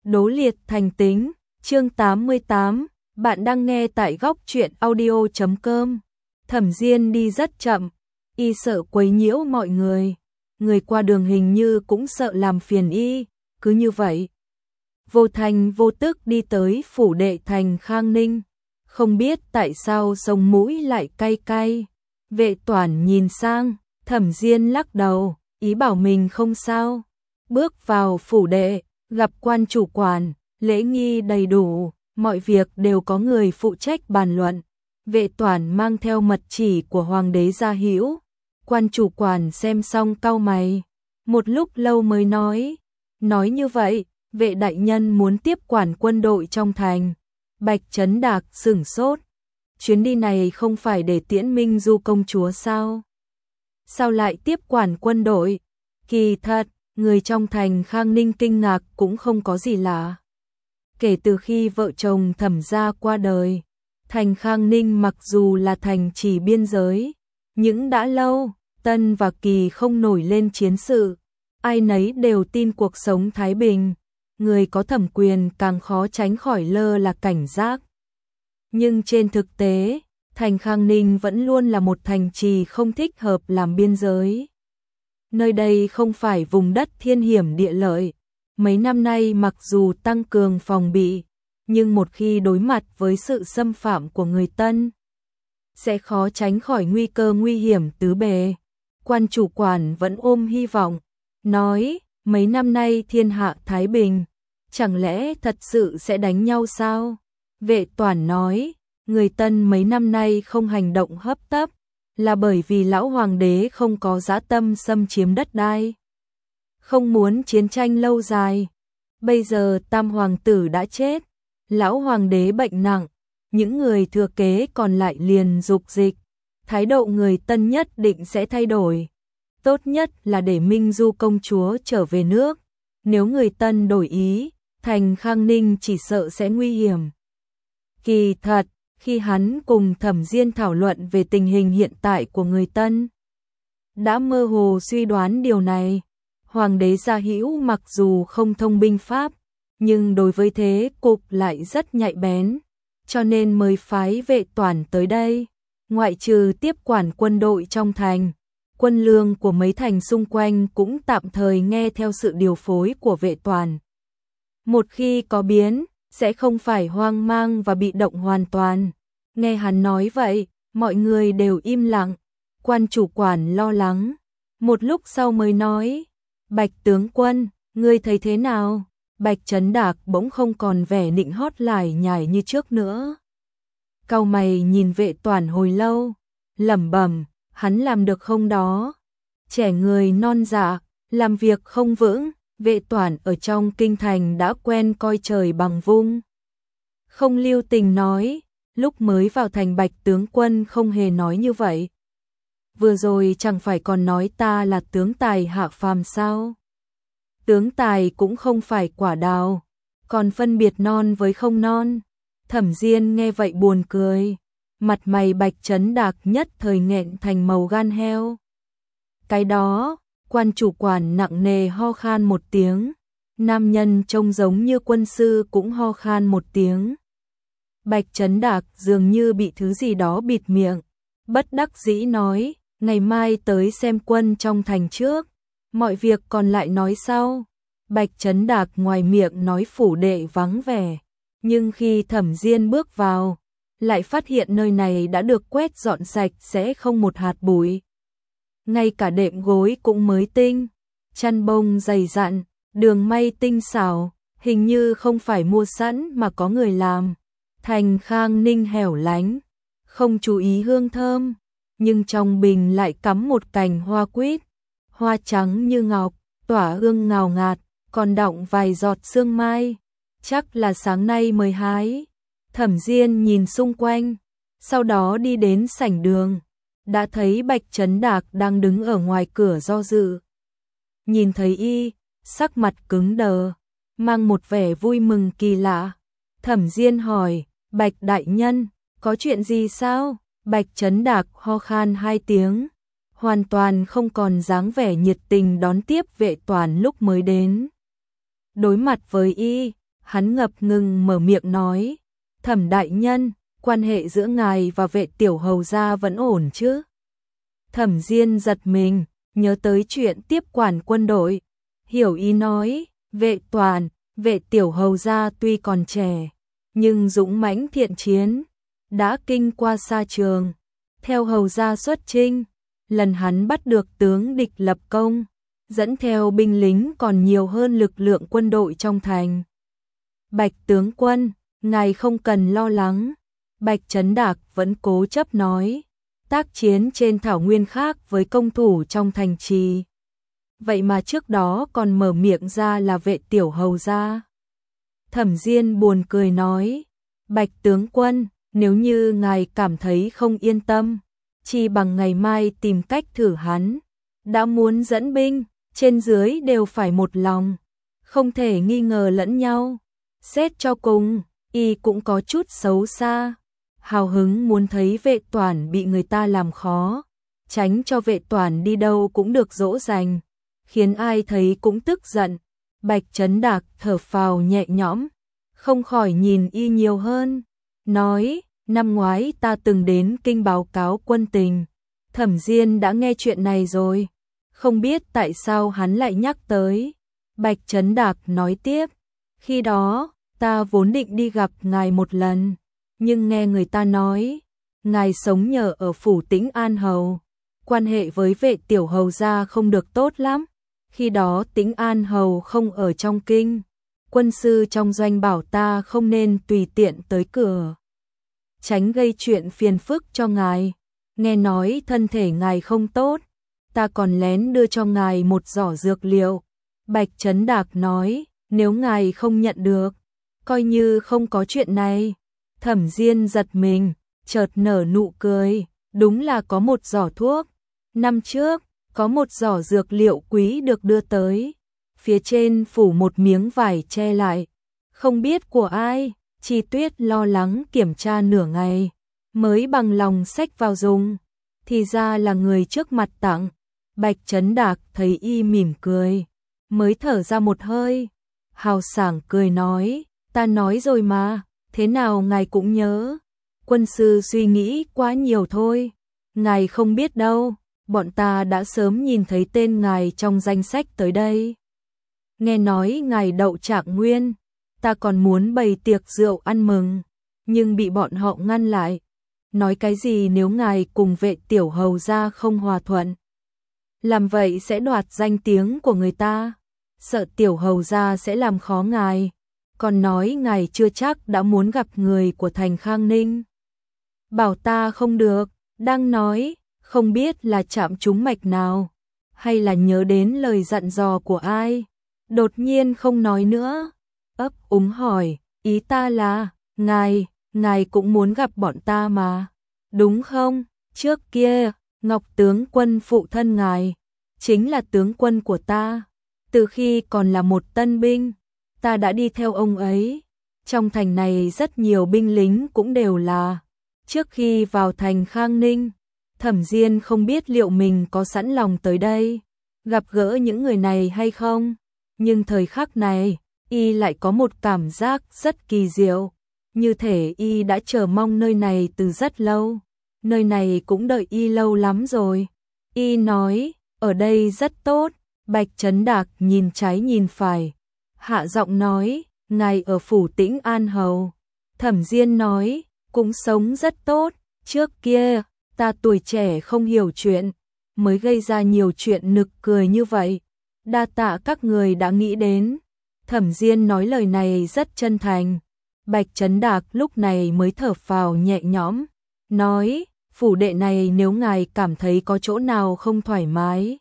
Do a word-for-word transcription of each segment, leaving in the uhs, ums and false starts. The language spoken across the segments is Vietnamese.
Đố liệt thành tính, chương tám mươi tám, bạn đang nghe tại góc truyện audio chấm com. Thẩm Diên đi rất chậm, y sợ quấy nhiễu mọi người. Người qua đường hình như cũng sợ làm phiền y, cứ như vậy. Vô thành vô tức đi tới phủ đệ thành Khang Ninh. Không biết tại sao sống mũi lại cay cay. Vệ Toản nhìn sang, Thẩm Diên lắc đầu, ý bảo mình không sao. Bước vào phủ đệ, gặp quan chủ quản, lễ nghi đầy đủ, mọi việc đều có người phụ trách bàn luận. Vệ Toản mang theo mật chỉ của hoàng đế gia hữu. Quan chủ quản xem xong cau mày, một lúc lâu mới nói, nói như vậy, vệ đại nhân muốn tiếp quản quân đội trong thành. Bạch Chấn Đạc sửng sốt, chuyến đi này không phải để tiễn Minh Du công chúa sao? Sao lại tiếp quản quân đội? Kỳ thật, người trong thành Khang Ninh kinh ngạc cũng không có gì lạ. Kể từ khi vợ chồng Thẩm gia qua đời, thành Khang Ninh mặc dù là thành trì biên giới, nhưng đã lâu, Tân và Kỳ không nổi lên chiến sự. Ai nấy đều tin cuộc sống thái bình, người có thẩm quyền càng khó tránh khỏi lơ là cảnh giác. Nhưng trên thực tế, thành Khang Ninh vẫn luôn là một thành trì không thích hợp làm biên giới. Nơi đây không phải vùng đất thiên hiểm địa lợi. Mấy năm nay mặc dù tăng cường phòng bị, nhưng một khi đối mặt với sự xâm phạm của người Tân, sẽ khó tránh khỏi nguy cơ nguy hiểm tứ bề. Quan chủ quản vẫn ôm hy vọng, nói, mấy năm nay thiên hạ thái bình, chẳng lẽ thật sự sẽ đánh nhau sao? Vệ Toản nói, người Tân mấy năm nay không hành động hấp tấp, là bởi vì lão hoàng đế không có dã tâm xâm chiếm đất đai, không muốn chiến tranh lâu dài. Bây giờ tam hoàng tử đã chết, lão hoàng đế bệnh nặng, những người thừa kế còn lại liền dục dịch, thái độ người Tân nhất định sẽ thay đổi. Tốt nhất là để Minh Du công chúa trở về nước, nếu người Tân đổi ý, thành Khang Ninh chỉ sợ sẽ nguy hiểm. Kỳ thật, khi hắn cùng Thẩm Diên thảo luận về tình hình hiện tại của người Tân, đã mơ hồ suy đoán điều này. Hoàng đế gia hữu mặc dù không thông binh pháp, nhưng đối với thế cục lại rất nhạy bén, cho nên mới phái Vệ Toản tới đây. Ngoại trừ tiếp quản quân đội trong thành, quân lương của mấy thành xung quanh cũng tạm thời nghe theo sự điều phối của Vệ Toản. Một khi có biến, sẽ không phải hoang mang và bị động hoàn toàn. Nghe hắn nói vậy, mọi người đều im lặng. Quan chủ quản lo lắng, một lúc sau mới nói, Bạch tướng quân, ngươi thấy thế nào? Bạch Chấn Đạc bỗng không còn vẻ nịnh hót lải nhải như trước nữa. Cau mày nhìn Vệ Toản hồi lâu, lẩm bẩm, hắn làm được không đó? Trẻ người non dạ, làm việc không vững. Vệ Toản ở trong kinh thành đã quen coi trời bằng vung. Không lưu tình nói, lúc mới vào thành Bạch tướng quân không hề nói như vậy. Vừa rồi chẳng phải còn nói ta là tướng tài hạ phàm sao? Tướng tài cũng không phải quả đào, còn phân biệt non với không non. Thẩm Diên nghe vậy buồn cười, mặt mày Bạch Chấn Đạc nhất thời nghẹn thành màu gan heo. Cái đó, quan chủ quản nặng nề ho khan một tiếng, nam nhân trông giống như quân sư cũng ho khan một tiếng. Bạch Chấn Đạc dường như bị thứ gì đó bịt miệng, bất đắc dĩ nói, ngày mai tới xem quân trong thành trước, mọi việc còn lại nói sau. Bạch Chấn Đạc ngoài miệng nói phủ đệ vắng vẻ, nhưng khi Thẩm Diên bước vào, lại phát hiện nơi này đã được quét dọn sạch sẽ không một hạt bụi. Ngay cả đệm gối cũng mới tinh, chăn bông dày dặn, đường may tinh xảo, hình như không phải mua sẵn mà có người làm. Thành Khang Ninh hẻo lánh, không chú ý hương thơm, nhưng trong bình lại cắm một cành hoa quýt, hoa trắng như ngọc, tỏa hương ngào ngạt, còn đọng vài giọt sương mai, chắc là sáng nay mới hái. Thẩm Diên nhìn xung quanh, sau đó đi đến sảnh đường, đã thấy Bạch Chấn Đạc đang đứng ở ngoài cửa do dự. Nhìn thấy y, sắc mặt cứng đờ, mang một vẻ vui mừng kỳ lạ. Thẩm Diên hỏi, Bạch đại nhân, có chuyện gì sao? Bạch Chấn Đạc ho khan hai tiếng, hoàn toàn không còn dáng vẻ nhiệt tình đón tiếp Vệ Toản lúc mới đến. Đối mặt với y, hắn ngập ngừng mở miệng nói, Thẩm đại nhân, quan hệ giữa ngài và Vệ tiểu hầu gia vẫn ổn chứ? Thẩm Diên giật mình, nhớ tới chuyện tiếp quản quân đội, hiểu ý nói, Vệ Toàn, Vệ tiểu hầu gia tuy còn trẻ, nhưng dũng mãnh thiện chiến, đã kinh qua xa trường, theo hầu gia xuất chinh, lần hắn bắt được tướng địch lập công, dẫn theo binh lính còn nhiều hơn lực lượng quân đội trong thành. Bạch tướng quân, ngài không cần lo lắng. Bạch Chấn Đạc vẫn cố chấp nói, tác chiến trên thảo nguyên khác với công thủ trong thành trì. Vậy mà trước đó còn mở miệng ra là Vệ tiểu hầu gia. Thẩm Diên buồn cười nói, Bạch tướng quân, nếu như ngài cảm thấy không yên tâm, chỉ bằng ngày mai tìm cách thử hắn. Đã muốn dẫn binh, trên dưới đều phải một lòng, không thể nghi ngờ lẫn nhau. Xét cho cùng, y cũng có chút xấu xa, hào hứng muốn thấy Vệ Toản bị người ta làm khó, tránh cho Vệ Toản đi đâu cũng được dỗ dành, khiến ai thấy cũng tức giận. Bạch Chấn Đạc thở phào nhẹ nhõm, không khỏi nhìn y nhiều hơn, nói, năm ngoái ta từng đến kinh báo cáo quân tình, Thẩm Diên đã nghe chuyện này rồi, không biết tại sao hắn lại nhắc tới. Bạch Chấn Đạc nói tiếp, khi đó, ta vốn định đi gặp ngài một lần, nhưng nghe người ta nói, ngài sống nhờ ở phủ Tĩnh An Hầu, quan hệ với Vệ tiểu hầu gia không được tốt lắm. Khi đó Tĩnh An Hầu không ở trong kinh, quân sư trong doanh bảo ta không nên tùy tiện tới cửa, tránh gây chuyện phiền phức cho ngài. Nghe nói thân thể ngài không tốt, ta còn lén đưa cho ngài một giỏ dược liệu. Bạch Chấn Đạc nói, nếu ngài không nhận được, coi như không có chuyện này. Thẩm Diên giật mình, chợt nở nụ cười, đúng là có một giỏ thuốc. Năm trước, có một giỏ dược liệu quý được đưa tới, phía trên phủ một miếng vải che lại, không biết của ai. Chi Tuyết lo lắng kiểm tra nửa ngày, mới bằng lòng xách vào dùng, thì ra là người trước mặt tặng. Bạch Chấn Đạc thấy y mỉm cười, mới thở ra một hơi, hào sảng cười nói, ta nói rồi mà, thế nào ngài cũng nhớ. Quân sư suy nghĩ quá nhiều thôi, ngài không biết đâu, bọn ta đã sớm nhìn thấy tên ngài trong danh sách tới đây. Nghe nói ngài đậu Trạng Nguyên, ta còn muốn bày tiệc rượu ăn mừng, nhưng bị bọn họ ngăn lại. Nói cái gì nếu ngài cùng Vệ tiểu hầu gia không hòa thuận, làm vậy sẽ đoạt danh tiếng của người ta, sợ tiểu hầu gia sẽ làm khó ngài, còn nói ngài chưa chắc đã muốn gặp người của thành Khang Ninh. Bảo ta không được, đang nói, không biết là chạm trúng mạch nào, hay là nhớ đến lời dặn dò của ai, đột nhiên không nói nữa, ấp úng hỏi, ý ta là, ngài, ngài cũng muốn gặp bọn ta mà, đúng không? Trước kia, Ngọc tướng quân phụ thân ngài, chính là tướng quân của ta, từ khi còn là một tân binh, ta đã đi theo ông ấy, trong thành này rất nhiều binh lính cũng đều là. Trước khi vào thành Khang Ninh, Thẩm Diên không biết liệu mình có sẵn lòng tới đây, gặp gỡ những người này hay không, nhưng thời khắc này, y lại có một cảm giác rất kỳ diệu, như thể y đã chờ mong nơi này từ rất lâu, nơi này cũng đợi y lâu lắm rồi. Y nói, ở đây rất tốt. Bạch Chấn Đạc nhìn trái nhìn phải, hạ giọng nói, ngài ở phủ Tĩnh An Hầu. Thẩm Diên nói, cũng sống rất tốt, trước kia, ta tuổi trẻ không hiểu chuyện, mới gây ra nhiều chuyện nực cười như vậy. Đa tạ các người đã nghĩ đến. Thẩm Diên nói lời này rất chân thành. Bạch Chấn Đạc lúc này mới thở phào nhẹ nhõm, nói, phủ đệ này nếu ngài cảm thấy có chỗ nào không thoải mái,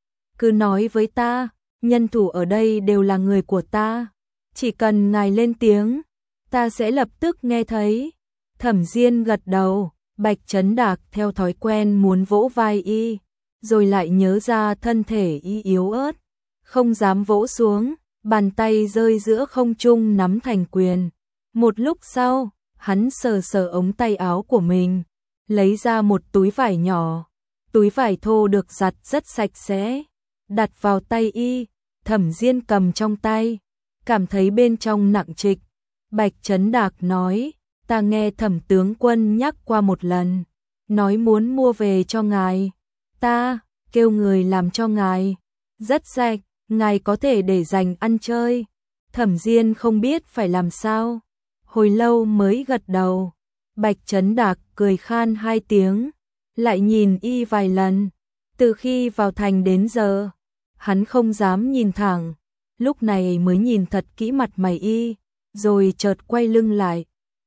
cứ nói với ta, nhân thủ ở đây đều là người của ta, chỉ cần ngài lên tiếng, ta sẽ lập tức nghe thấy. Thẩm Diên gật đầu, Bạch Chấn Đạc theo thói quen muốn vỗ vai y, rồi lại nhớ ra thân thể y yếu ớt, không dám vỗ xuống, bàn tay rơi giữa không trung nắm thành quyền. Một lúc sau, hắn sờ sờ ống tay áo của mình, lấy ra một túi vải nhỏ, túi vải thô được giặt rất sạch sẽ, đặt vào tay y. Thẩm Diên cầm trong tay, cảm thấy bên trong nặng trịch. Bạch Trấn Đạc nói, ta nghe Thẩm tướng quân nhắc qua một lần, nói muốn mua về cho ngài. Ta kêu người làm cho ngài, rất sạch, ngài có thể để dành ăn chơi. Thẩm Diên không biết phải làm sao, hồi lâu mới gật đầu. Bạch Trấn Đạc cười khan hai tiếng, lại nhìn y vài lần. Từ khi vào thành đến giờ, hắn không dám nhìn thẳng, lúc này mới nhìn thật kỹ mặt mày y, rồi chợt quay lưng lại.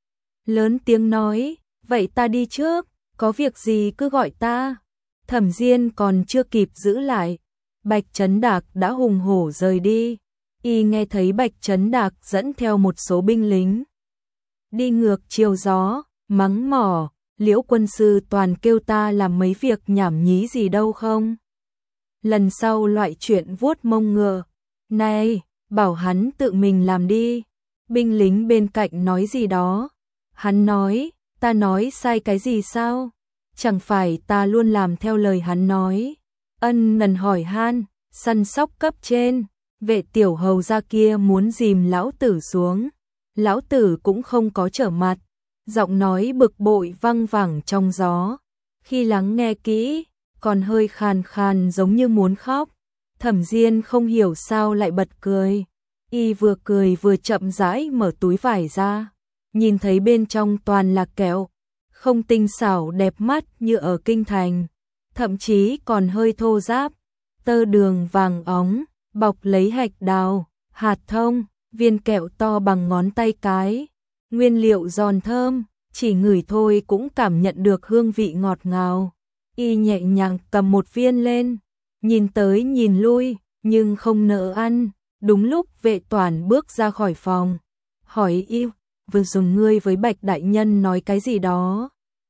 Lớn tiếng nói, vậy ta đi trước, có việc gì cứ gọi ta. Thẩm Diên còn chưa kịp giữ lại, Bạch Trấn Đạc đã hùng hổ rời đi. Y nghe thấy Bạch Trấn Đạc dẫn theo một số binh lính đi ngược chiều gió, mắng mỏ, Liễu quân sư toàn kêu ta làm mấy việc nhảm nhí gì đâu không. Lần sau loại chuyện vuốt mông ngựa này, bảo hắn tự mình làm đi. Binh lính bên cạnh nói gì đó, hắn nói, ta nói sai cái gì sao? Chẳng phải ta luôn làm theo lời hắn nói. Ân Nần hỏi han, săn sóc cấp trên, vệ tiểu hầu ra kia muốn dìm lão tử xuống. Lão tử cũng không có trở mặt, giọng nói bực bội văng vẳng trong gió. Khi lắng nghe kỹ, còn hơi khàn khàn giống như muốn khóc. Thẩm Diên không hiểu sao lại bật cười. Y vừa cười vừa chậm rãi mở túi vải ra, nhìn thấy bên trong toàn là kẹo, không tinh xảo đẹp mắt như ở kinh thành, thậm chí còn hơi thô ráp, tơ đường vàng óng, bọc lấy hạch đào, hạt thông, viên kẹo to bằng ngón tay cái, nguyên liệu giòn thơm, chỉ ngửi thôi cũng cảm nhận được hương vị ngọt ngào. Y nhẹ nhàng cầm một viên lên, nhìn tới nhìn lui, nhưng không nỡ ăn. Đúng lúc Vệ Toản bước ra khỏi phòng, hỏi y, vừa dùng ngươi với Bạch đại nhân nói cái gì đó.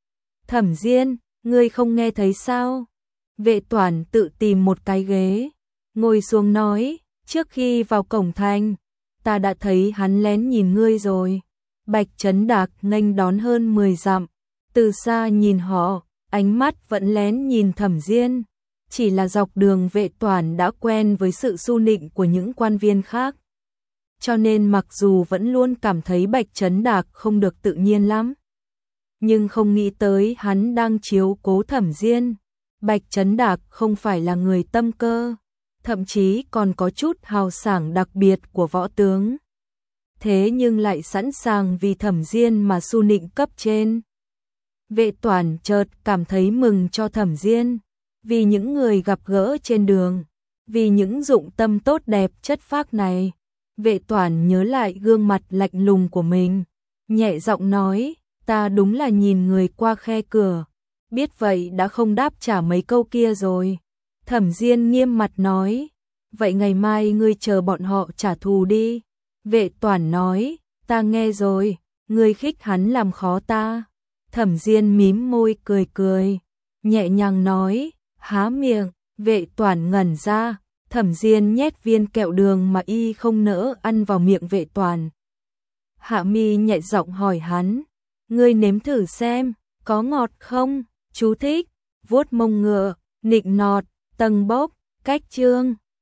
Thẩm Diên, ngươi không nghe thấy sao? Vệ Toản tự tìm một cái ghế, ngồi xuống nói, trước khi vào cổng thành, ta đã thấy hắn lén nhìn ngươi rồi. Bạch Trấn Đạc nghênh đón hơn mười dặm, từ xa nhìn họ, ánh mắt vẫn lén nhìn Thẩm Diên. Chỉ là dọc đường Vệ Toản đã quen với sự su nịnh của những quan viên khác, cho nên mặc dù vẫn luôn cảm thấy Bạch Trấn Đạc không được tự nhiên lắm, nhưng không nghĩ tới hắn đang chiếu cố Thẩm Diên. Bạch Trấn Đạc không phải là người tâm cơ, thậm chí còn có chút hào sảng đặc biệt của võ tướng. Thế nhưng lại sẵn sàng vì Thẩm Diên mà su nịnh cấp trên. Vệ Toản chợt cảm thấy mừng cho Thẩm Diên, vì những người gặp gỡ trên đường, vì những dụng tâm tốt đẹp chất phác này. Vệ Toản nhớ lại gương mặt lạnh lùng của mình, nhẹ giọng nói, ta đúng là nhìn người qua khe cửa, biết vậy đã không đáp trả mấy câu kia rồi. Thẩm Diên nghiêm mặt nói, vậy ngày mai ngươi chờ bọn họ trả thù đi. Vệ Toản nói, ta nghe rồi, ngươi khích hắn làm khó ta. Thẩm Diên mím môi cười cười, nhẹ nhàng nói, há miệng. Vệ Toản ngẩn ra, Thẩm Diên nhét viên kẹo đường mà y không nỡ ăn vào miệng Vệ Toản. Hạ Mi nhẹ giọng hỏi hắn, ngươi nếm thử xem, có ngọt không? Chú thích, vuốt mông ngựa, nịnh nọt, tầng bốc, cách chương.